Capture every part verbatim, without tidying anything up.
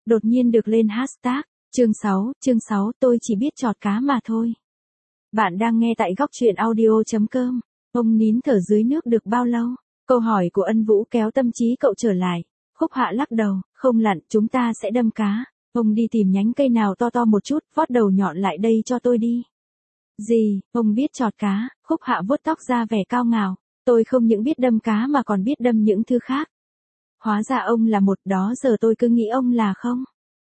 đột nhiên được lên hashtag. Chương sáu, chương sáu, tôi chỉ biết chọt cá mà thôi. Bạn đang nghe tại góc truyện audio chấm com. Ông nín thở dưới nước được bao lâu? Câu hỏi của Ân Vũ kéo tâm trí cậu trở lại. Khúc Hạ lắc đầu, không lặn, chúng ta sẽ đâm cá. Ông đi tìm nhánh cây nào to to một chút, vót đầu nhọn lại đây cho tôi đi. Gì, ông biết chọt cá? Khúc Hạ vuốt tóc ra vẻ cao ngạo. Tôi không những biết đâm cá mà còn biết đâm những thứ khác. Hóa ra ông là một, đó giờ tôi cứ nghĩ ông là không.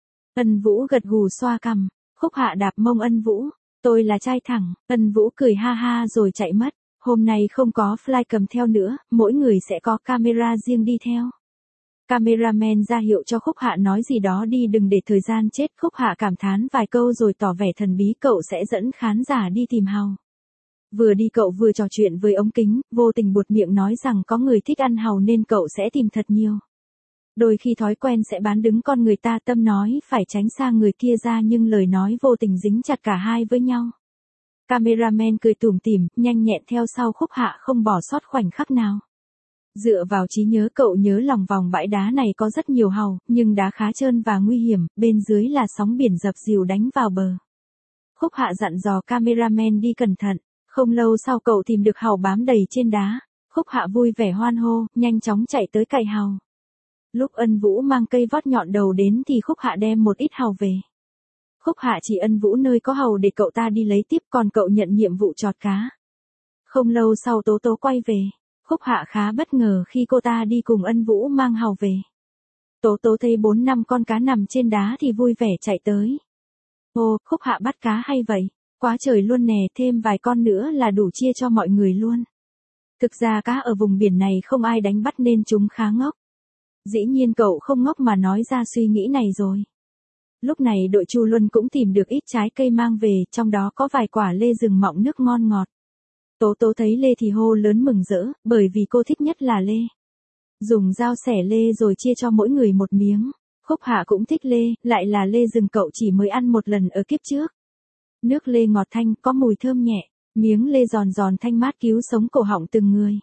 Ân Vũ gật gù xoa cằm. Khúc Hạ đạp mông Ân Vũ. Tôi là trai thẳng. Ân Vũ cười ha ha rồi chạy mất. Hôm nay không có fly cầm theo nữa, mỗi người sẽ có camera riêng đi theo. Cameraman ra hiệu cho Khúc Hạ nói gì đó đi, đừng để thời gian chết. Khúc Hạ cảm thán vài câu rồi tỏ vẻ thần bí, cậu sẽ dẫn khán giả đi tìm hàu. Vừa đi cậu vừa trò chuyện với ống kính, vô tình buột miệng nói rằng có người thích ăn hàu nên cậu sẽ tìm thật nhiều. Đôi khi thói quen sẽ bán đứng con người ta, tâm nói phải tránh xa người kia ra nhưng lời nói vô tình dính chặt cả hai với nhau. Cameraman cười tủm tỉm, nhanh nhẹn theo sau Khúc Hạ không bỏ sót khoảnh khắc nào. Dựa vào trí nhớ cậu nhớ lòng vòng bãi đá này có rất nhiều hàu, nhưng đá khá trơn và nguy hiểm, bên dưới là sóng biển dập dìu đánh vào bờ. Khúc Hạ dặn dò cameraman đi cẩn thận, không lâu sau cậu tìm được hàu bám đầy trên đá. Khúc Hạ vui vẻ hoan hô, nhanh chóng chạy tới cày hàu. Lúc Ân Vũ mang cây vót nhọn đầu đến thì Khúc Hạ đem một ít hàu về. Khúc Hạ chỉ Ân Vũ nơi có hàu để cậu ta đi lấy tiếp, còn cậu nhận nhiệm vụ chọt cá. Không lâu sau Tố Tố quay về. Khúc Hạ khá bất ngờ khi cô ta đi cùng Ân Vũ mang hàu về. Tố Tố thấy bốn năm con cá nằm trên đá thì vui vẻ chạy tới. Ồ, Khúc Hạ bắt cá hay vậy? Quá trời luôn nè, thêm vài con nữa là đủ chia cho mọi người luôn. Thực ra cá ở vùng biển này không ai đánh bắt nên chúng khá ngốc. Dĩ nhiên cậu không ngốc mà nói ra suy nghĩ này rồi. Lúc này đội Chu Luân cũng tìm được ít trái cây mang về, trong đó có vài quả lê rừng mọng nước ngon ngọt. Tố Tố thấy lê thì hô lớn mừng rỡ, bởi vì cô thích nhất là lê. Dùng dao xẻ lê rồi chia cho mỗi người một miếng. Khúc Hạ cũng thích lê, lại là lê rừng cậu chỉ mới ăn một lần ở kiếp trước. Nước lê ngọt thanh, có mùi thơm nhẹ, miếng lê giòn giòn thanh mát cứu sống cổ họng từng người.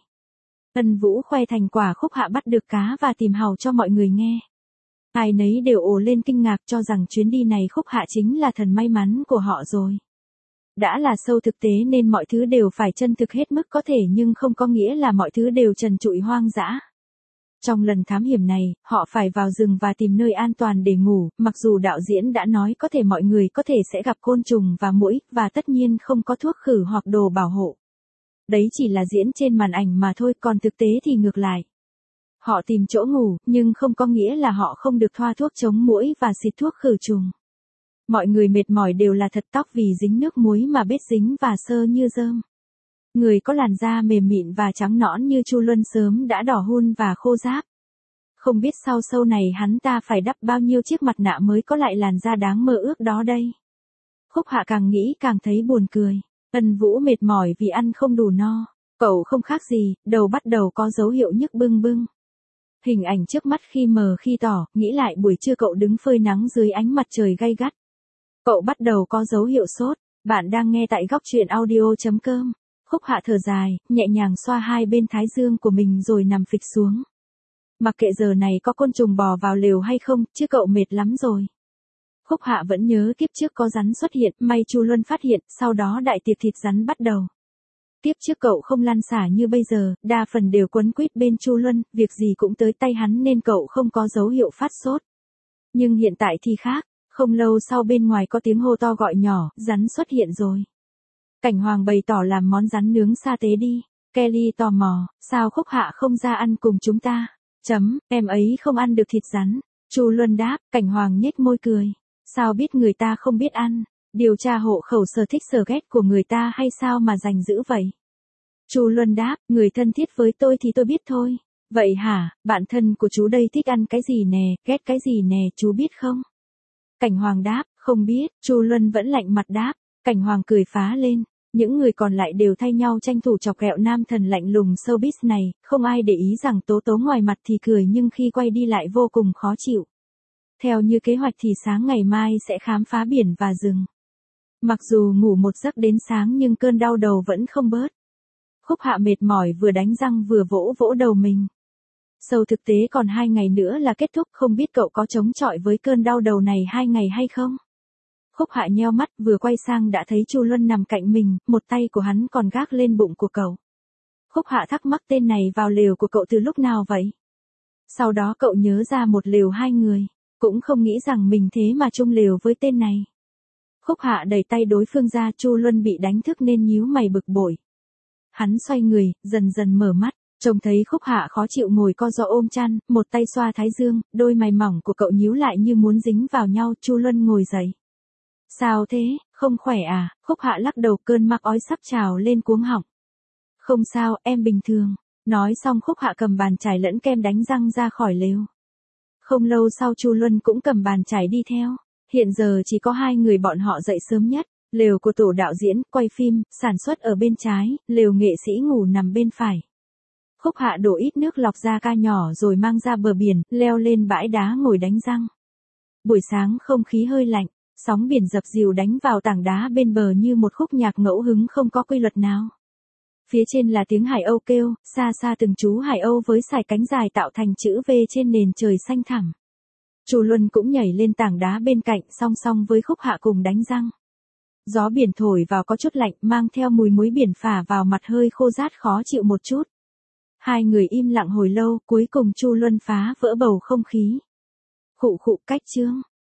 Ân Vũ khoe thành quả Khúc Hạ bắt được cá và tìm hàu cho mọi người nghe. Ai nấy đều ồ lên kinh ngạc cho rằng chuyến đi này Khúc Hạ chính là thần may mắn của họ rồi. Đã là sâu thực tế nên mọi thứ đều phải chân thực hết mức có thể, nhưng không có nghĩa là mọi thứ đều trần trụi hoang dã. Trong lần thám hiểm này, họ phải vào rừng và tìm nơi an toàn để ngủ, mặc dù đạo diễn đã nói có thể mọi người có thể sẽ gặp côn trùng và muỗi, và tất nhiên không có thuốc khử hoặc đồ bảo hộ. Đấy chỉ là diễn trên màn ảnh mà thôi, còn thực tế thì ngược lại. Họ tìm chỗ ngủ, nhưng không có nghĩa là họ không được thoa thuốc chống muỗi và xịt thuốc khử trùng. Mọi người mệt mỏi đều là thật, tóc vì dính nước muối mà bết dính và sơ như rơm. Người có làn da mềm mịn và trắng nõn như Chu Luân sớm đã đỏ hun và khô ráp. Không biết sau sâu này hắn ta phải đắp bao nhiêu chiếc mặt nạ mới có lại làn da đáng mơ ước đó đây. Khúc Hạ càng nghĩ càng thấy buồn cười. Ân Vũ mệt mỏi vì ăn không đủ no. Cậu không khác gì, đầu bắt đầu có dấu hiệu nhức bưng bưng. Hình ảnh trước mắt khi mờ khi tỏ, nghĩ lại buổi trưa cậu đứng phơi nắng dưới ánh mặt trời gay gắt. Cậu bắt đầu có dấu hiệu sốt. Bạn đang nghe tại góc truyện audio chấm com. Khúc Hạ thở dài, nhẹ nhàng xoa hai bên thái dương của mình rồi nằm phịch xuống. Mặc kệ giờ này có côn trùng bò vào lều hay không, chứ cậu mệt lắm rồi. Khúc Hạ vẫn nhớ kiếp trước có rắn xuất hiện, may Chu Luân phát hiện, sau đó đại tiệc thịt rắn bắt đầu. Kiếp trước cậu không lăn xả như bây giờ, đa phần đều quấn quýt bên Chu Luân, việc gì cũng tới tay hắn nên cậu không có dấu hiệu phát sốt. Nhưng hiện tại thì khác, không lâu sau bên ngoài có tiếng hô to gọi nhỏ, rắn xuất hiện rồi. Cảnh Hoàng bày tỏ làm món rắn nướng sa tế đi. Kelly tò mò, sao Khúc Hạ không ra ăn cùng chúng ta? Chấm, em ấy không ăn được thịt rắn. Chu Luân đáp, Cảnh Hoàng nhếch môi cười. Sao biết người ta không biết ăn? Điều tra hộ khẩu sở thích sở ghét của người ta hay sao mà giành giữ vậy? Chu Luân đáp, người thân thiết với tôi thì tôi biết thôi. Vậy hả, bạn thân của chú đây thích ăn cái gì nè, ghét cái gì nè, chú biết không? Cảnh Hoàng đáp, không biết. Chu Luân vẫn lạnh mặt đáp. Cảnh Hoàng cười phá lên. Những người còn lại đều thay nhau tranh thủ chọc ghẹo nam thần lạnh lùng showbiz này, không ai để ý rằng Tố Tố ngoài mặt thì cười nhưng khi quay đi lại vô cùng khó chịu. Theo như kế hoạch thì sáng ngày mai sẽ khám phá biển và rừng. Mặc dù ngủ một giấc đến sáng nhưng cơn đau đầu vẫn không bớt. Khúc Hạ mệt mỏi vừa đánh răng vừa vỗ vỗ đầu mình. Sâu thực tế còn hai ngày nữa là kết thúc, không biết cậu có chống chọi với cơn đau đầu này hai ngày hay không? Khúc Hạ nheo mắt, vừa quay sang đã thấy Chu Luân nằm cạnh mình, một tay của hắn còn gác lên bụng của cậu. Khúc Hạ thắc mắc tên này vào lều của cậu từ lúc nào vậy? Sau đó cậu nhớ ra một lều hai người, cũng không nghĩ rằng mình thế mà chung lều với tên này. Khúc Hạ đẩy tay đối phương ra, Chu Luân bị đánh thức nên nhíu mày bực bội. Hắn xoay người, dần dần mở mắt, trông thấy Khúc Hạ khó chịu ngồi co ro ôm chăn, một tay xoa thái dương, đôi mày mỏng của cậu nhíu lại như muốn dính vào nhau. Chu Luân ngồi dậy. Sao thế, không khỏe à? Khúc Hạ lắc đầu, cơn mắc ói sắp trào lên cuống họng. Không sao, em bình thường. Nói xong Khúc Hạ cầm bàn chải lẫn kem đánh răng ra khỏi lều. Không lâu sau Chu Luân cũng cầm bàn chải đi theo. Hiện giờ chỉ có hai người bọn họ dậy sớm nhất. Lều của tổ đạo diễn, quay phim, sản xuất ở bên trái, lều nghệ sĩ ngủ nằm bên phải. Khúc Hạ đổ ít nước lọc ra ca nhỏ rồi mang ra bờ biển, leo lên bãi đá ngồi đánh răng. Buổi sáng không khí hơi lạnh, sóng biển dập dìu đánh vào tảng đá bên bờ như một khúc nhạc ngẫu hứng không có quy luật nào. Phía trên là tiếng hải âu kêu, xa xa từng chú hải âu với sải cánh dài tạo thành chữ V trên nền trời xanh thẳm. Chu Luân cũng nhảy lên tảng đá bên cạnh song song với Khúc Hạ cùng đánh răng. Gió biển thổi vào có chút lạnh, mang theo mùi muối biển phả vào mặt, hơi khô rát khó chịu một chút. Hai người im lặng hồi lâu, cuối cùng Chu Luân phá vỡ bầu không khí. Khụ khụ, cách chương.